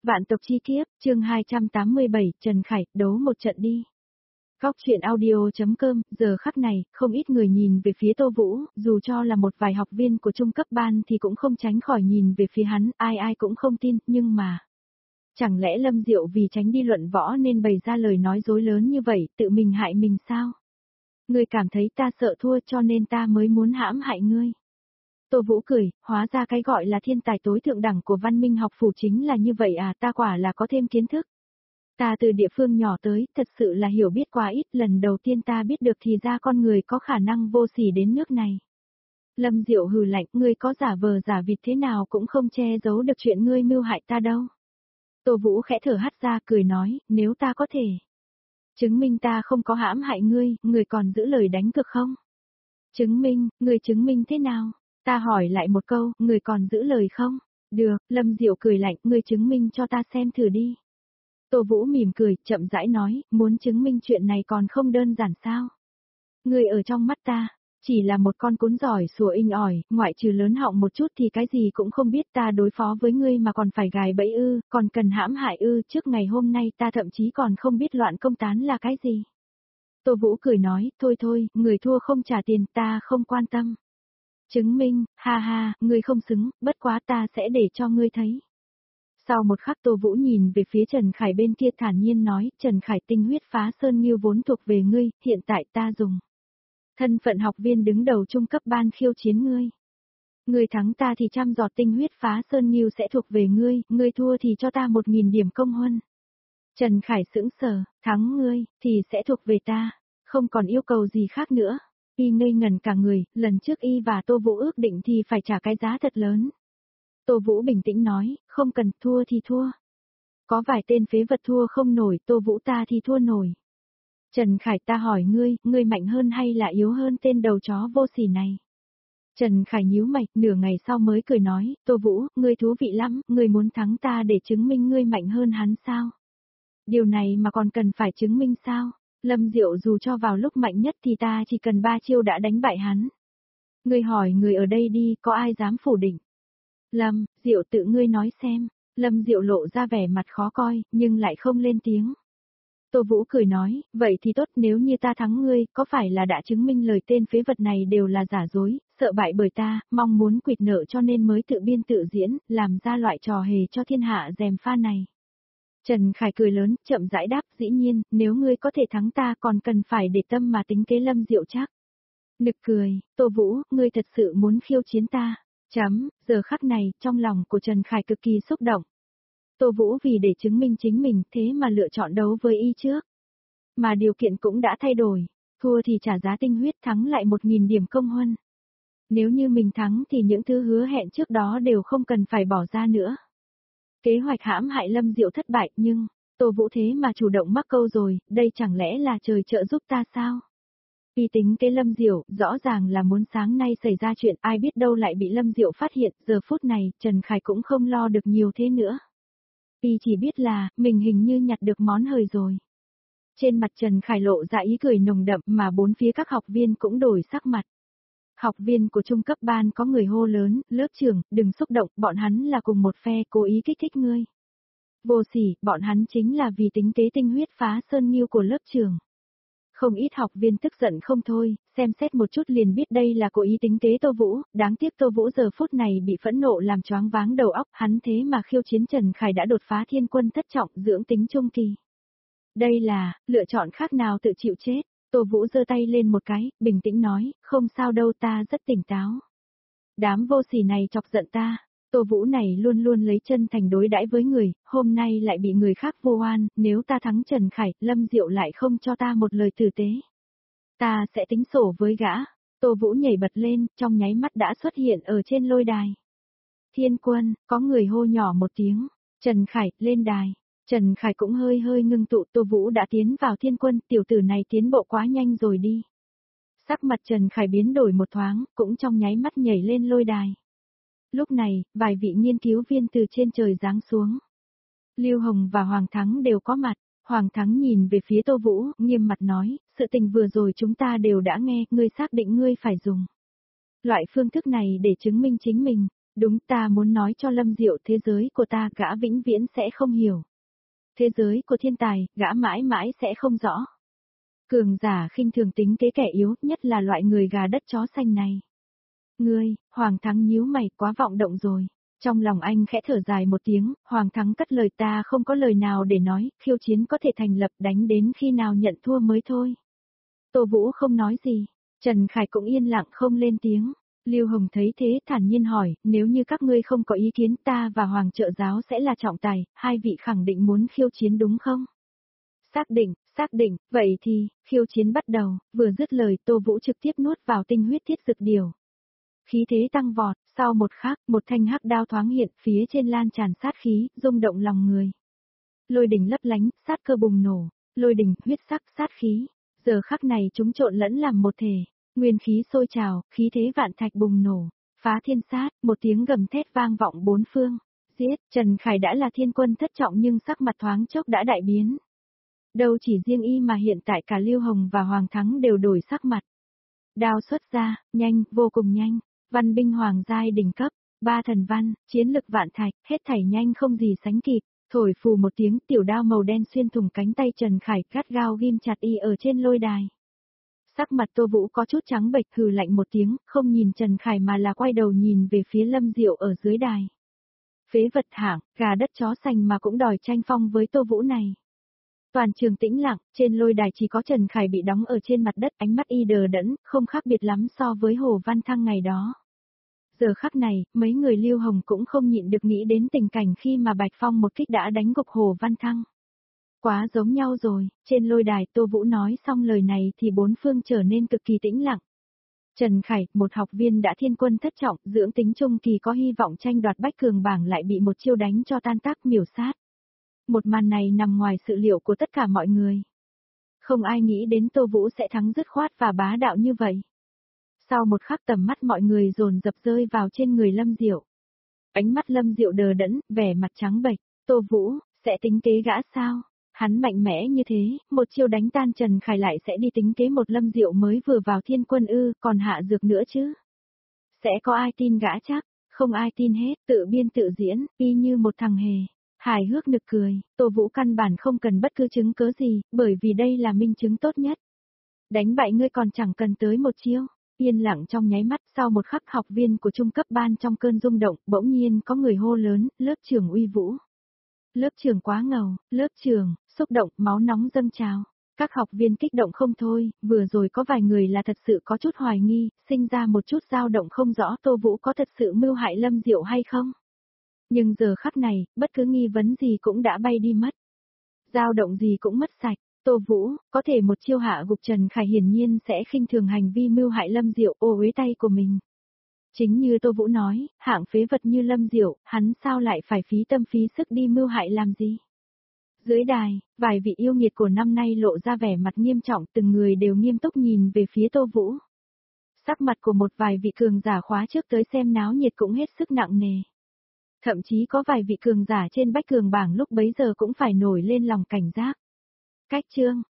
Vạn tộc chi kiếp, chương 287, Trần Khải, đấu một trận đi. Góc truyện audio.com, giờ khắc này, không ít người nhìn về phía Tô Vũ, dù cho là một vài học viên của trung cấp ban thì cũng không tránh khỏi nhìn về phía hắn, ai cũng không tin, nhưng mà... Chẳng lẽ Lâm Diệu vì tránh đi luận võ nên bày ra lời nói dối lớn như vậy, tự mình hại mình sao? Ngươi cảm thấy ta sợ thua cho nên ta mới muốn hãm hại ngươi. Tô Vũ cười, hóa ra cái gọi là thiên tài tối thượng đẳng của văn minh học phủ chính là như vậy à, ta quả là có thêm kiến thức. Ta từ địa phương nhỏ tới, thật sự là hiểu biết quá ít, lần đầu tiên ta biết được thì ra con người có khả năng vô sỉ đến nước này. Lâm Diệu hừ lạnh, ngươi có giả vờ giả vịt thế nào cũng không che giấu được chuyện ngươi mưu hại ta đâu. Tô Vũ khẽ thở hắt ra cười nói, nếu ta có thể chứng minh ta không có hãm hại ngươi, ngươi còn giữ lời đánh cược không? Chứng minh, ngươi chứng minh thế nào? Ta hỏi lại một câu, ngươi còn giữ lời không? Được, Lâm Diệu cười lạnh, ngươi chứng minh cho ta xem thử đi. Tô Vũ mỉm cười, chậm rãi nói, muốn chứng minh chuyện này còn không đơn giản sao? Ngươi ở trong mắt ta, chỉ là một con cún giỏi sủa inh ỏi, ngoại trừ lớn họng một chút thì cái gì cũng không biết, ta đối phó với ngươi mà còn phải gài bẫy ư, còn cần hãm hại ư, trước ngày hôm nay ta thậm chí còn không biết loạn công tán là cái gì. Tô Vũ cười nói, thôi, người thua không trả tiền, ta không quan tâm. Chứng minh, ha ha, ngươi không xứng, bất quá ta sẽ để cho ngươi thấy. Sau một khắc Tô Vũ nhìn về phía Trần Khải bên kia thản nhiên nói, Trần Khải, tinh huyết phá sơn nghiêu vốn thuộc về ngươi, hiện tại ta dùng thân phận học viên đứng đầu trung cấp ban khiêu chiến ngươi. Ngươi thắng ta thì trăm giọt tinh huyết phá sơn nghiêu sẽ thuộc về ngươi, ngươi thua thì cho ta 1000 điểm công huân. Trần Khải sững sờ, thắng ngươi, thì sẽ thuộc về ta, không còn yêu cầu gì khác nữa. Y ngây ngẩn cả người, lần trước Y và Tô Vũ ước định thì phải trả cái giá thật lớn. Tô Vũ bình tĩnh nói, không cần, thua thì thua. Có vài tên phế vật thua không nổi, Tô Vũ ta thì thua nổi. Trần Khải, ta hỏi ngươi mạnh hơn hay là yếu hơn tên đầu chó vô sỉ này? Trần Khải nhíu mày, nửa ngày sau mới cười nói, Tô Vũ, ngươi thú vị lắm, ngươi muốn thắng ta để chứng minh ngươi mạnh hơn hắn sao? Điều này mà còn cần phải chứng minh sao? Lâm Diệu dù cho vào lúc mạnh nhất thì ta chỉ cần 3 chiêu đã đánh bại hắn. Ngươi hỏi người ở đây đi, có ai dám phủ định? Lâm, Diệu tự ngươi nói xem. Lâm Diệu lộ ra vẻ mặt khó coi, nhưng lại không lên tiếng. Tô Vũ cười nói, vậy thì tốt, nếu như ta thắng ngươi, có phải là đã chứng minh lời tên phế vật này đều là giả dối, sợ bại bởi ta, mong muốn quỵt nợ cho nên mới tự biên tự diễn, làm ra loại trò hề cho thiên hạ dèm pha này. Trần Khải cười lớn, chậm rãi đáp, dĩ nhiên, nếu ngươi có thể thắng ta còn cần phải để tâm mà tính kế Lâm Diệu chắc. Nực cười, Tô Vũ, ngươi thật sự muốn khiêu chiến ta. Giờ khắc này, trong lòng của Trần Khải cực kỳ xúc động. Tô Vũ vì để chứng minh chính mình thế mà lựa chọn đấu với Y trước. Mà điều kiện cũng đã thay đổi, thua thì trả giá tinh huyết, thắng lại 1000 điểm công huân. Nếu như mình thắng thì những thứ hứa hẹn trước đó đều không cần phải bỏ ra nữa. Kế hoạch hãm hại Lâm Diệu thất bại nhưng, Tô Vũ thế mà chủ động mắc câu rồi, đây chẳng lẽ là trời trợ giúp ta sao? Y tính cái Lâm Diệu, rõ ràng là muốn sáng nay xảy ra chuyện, ai biết đâu lại bị Lâm Diệu phát hiện, giờ phút này, Trần Khải cũng không lo được nhiều thế nữa. Y chỉ biết là, mình hình như nhặt được món hời rồi. Trên mặt Trần Khải lộ ra ý cười nồng đậm mà bốn phía các học viên cũng đổi sắc mặt. Học viên của trung cấp ban có người hô lớn, lớp trưởng, đừng xúc động, bọn hắn là cùng một phe, cố ý kích thích ngươi. Vô sỉ, bọn hắn chính là vì tính kế tinh huyết phá sơn nghiêu của lớp trưởng. Không ít học viên tức giận không thôi, xem xét một chút liền biết đây là cố ý tính kế Tô Vũ, đáng tiếc Tô Vũ giờ phút này bị phẫn nộ làm choáng váng đầu óc, hắn thế mà khiêu chiến Trần Khải đã đột phá thiên quân thất trọng dưỡng tính trung kỳ. Đây là, lựa chọn khác nào tự chịu chết. Tô Vũ giơ tay lên một cái, bình tĩnh nói, không sao đâu, ta rất tỉnh táo. Đám vô sỉ này chọc giận ta. Tô Vũ này luôn luôn lấy chân thành đối đãi với người, hôm nay lại bị người khác vô oan, nếu ta thắng Trần Khải, Lâm Diệu lại không cho ta một lời tử tế. Ta sẽ tính sổ với gã. Tô Vũ nhảy bật lên, trong nháy mắt đã xuất hiện ở trên lôi đài. Thiên quân, có người hô nhỏ một tiếng, Trần Khải, lên đài. Trần Khải cũng hơi ngưng tụ, Tô Vũ đã tiến vào thiên quân, tiểu tử này tiến bộ quá nhanh rồi đi. Sắc mặt Trần Khải biến đổi một thoáng, cũng trong nháy mắt nhảy lên lôi đài. Lúc này, vài vị nghiên cứu viên từ trên trời giáng xuống. Lưu Hồng và Hoàng Thắng đều có mặt. Hoàng Thắng nhìn về phía Tô Vũ, nghiêm mặt nói, sự tình vừa rồi chúng ta đều đã nghe, ngươi xác định ngươi phải dùng loại phương thức này để chứng minh chính mình. Đúng, ta muốn nói cho Lâm Diệu thế giới của ta gã vĩnh viễn sẽ không hiểu. Thế giới của thiên tài, gã mãi mãi sẽ không rõ. Cường giả khinh thường tính kế kẻ yếu, nhất là loại người gà đất chó xanh này. Ngươi, Hoàng Thắng nhíu mày, quá vọng động rồi. Trong lòng anh khẽ thở dài một tiếng, Hoàng Thắng cất lời, ta không có lời nào để nói, khiêu chiến có thể thành lập, đánh đến khi nào nhận thua mới thôi. Tô Vũ không nói gì, Trần Khải cũng yên lặng không lên tiếng. Lưu Hồng thấy thế thản nhiên hỏi, nếu như các ngươi không có ý kiến, ta và Hoàng trợ giáo sẽ là trọng tài, hai vị khẳng định muốn khiêu chiến đúng không? Xác định, vậy thì, khiêu chiến bắt đầu, vừa dứt lời Tô Vũ trực tiếp nuốt vào tinh huyết thiết dực điều. Khí thế tăng vọt, sau một khắc, một thanh hắc đao thoáng hiện, phía trên lan tràn sát khí, rung động lòng người. Lôi đỉnh lấp lánh, sát cơ bùng nổ, lôi đỉnh, huyết sắc, sát khí. Giờ khắc này chúng trộn lẫn làm một thể, nguyên khí sôi trào, khí thế vạn thạch bùng nổ, phá thiên sát, một tiếng gầm thét vang vọng bốn phương. Giết, Trần Khải đã là thiên quân thất trọng nhưng sắc mặt thoáng chốc đã đại biến. Đâu chỉ riêng y mà hiện tại cả Lưu Hồng và Hoàng Thắng đều đổi sắc mặt. Đao xuất ra, nhanh, vô cùng nhanh, văn binh hoàng giai đỉnh cấp, ba thần văn, chiến lực vạn thạch, hết thảy nhanh không gì sánh kịp. Thổi phù một tiếng, tiểu đao màu đen xuyên thủng cánh tay Trần Khải, gắt gao ghim chặt y ở trên lôi đài. Sắc mặt Tô Vũ có chút trắng bệch, hừ lạnh một tiếng, không nhìn Trần Khải mà là quay đầu nhìn về phía Lâm Diệu ở dưới đài. Phế vật hạng, gà đất chó xanh mà cũng đòi tranh phong với Tô Vũ này. Toàn trường tĩnh lặng, trên lôi đài chỉ có Trần Khải bị đóng ở trên mặt đất, ánh mắt y đờ đẫn, không khác biệt lắm so với Hồ Văn Thăng ngày đó. Giờ khắc này, mấy người Lưu Hồng cũng không nhịn được nghĩ đến tình cảnh khi mà Bạch Phong một kích đã đánh gục Hồ Văn Thăng. Quá giống nhau rồi, trên lôi đài Tô Vũ nói xong lời này thì bốn phương trở nên cực kỳ tĩnh lặng. Trần Khải, một học viên đã thiên quân thất trọng, dưỡng tính trung kỳ có hy vọng tranh đoạt bách cường bảng lại bị một chiêu đánh cho tan tác miểu sát. Một màn này nằm ngoài sự liệu của tất cả mọi người. Không ai nghĩ đến Tô Vũ sẽ thắng dứt khoát và bá đạo như vậy. Sau một khắc tầm mắt mọi người dồn dập rơi vào trên người Lâm Diệu. Ánh mắt Lâm Diệu đờ đẫn, vẻ mặt trắng bệch. Tô Vũ, sẽ tính kế gã sao? Hắn mạnh mẽ như thế, một chiêu đánh tan Trần Khải lại sẽ đi tính kế một Lâm Diệu mới vừa vào thiên quân ư, còn hạ dược nữa chứ? Sẽ có ai tin gã chắc? Không ai tin hết, tự biên tự diễn, y như một thằng hề. Hài hước nực cười, Tô Vũ căn bản không cần bất cứ chứng cớ gì, bởi vì đây là minh chứng tốt nhất. Đánh bại ngươi còn chẳng cần tới một chiêu. Yên lặng trong nháy mắt, sau một khắc học viên của trung cấp ban trong cơn rung động, bỗng nhiên có người hô lớn, lớp trưởng Uy Vũ. Lớp trưởng quá ngầu, lớp trưởng, xúc động, máu nóng dâng trào. Các học viên kích động không thôi, vừa rồi có vài người là thật sự có chút hoài nghi, sinh ra một chút dao động không rõ Tô Vũ có thật sự mưu hại Lâm Diệu hay không. Nhưng giờ khắc này, bất cứ nghi vấn gì cũng đã bay đi mất. Dao động gì cũng mất sạch. Tô Vũ, có thể một chiêu hạ gục Trần Khải hiển nhiên sẽ khinh thường hành vi mưu hại Lâm Diệu ô uế tay của mình. Chính như Tô Vũ nói, hạng phế vật như Lâm Diệu, hắn sao lại phải phí tâm phí sức đi mưu hại làm gì? Dưới đài, vài vị yêu nghiệt của năm nay lộ ra vẻ mặt nghiêm trọng, từng người đều nghiêm túc nhìn về phía Tô Vũ. Sắc mặt của một vài vị cường giả khóa trước tới xem náo nhiệt cũng hết sức nặng nề. Thậm chí có vài vị cường giả trên bách cường bảng lúc bấy giờ cũng phải nổi lên lòng cảnh giác. Cách chương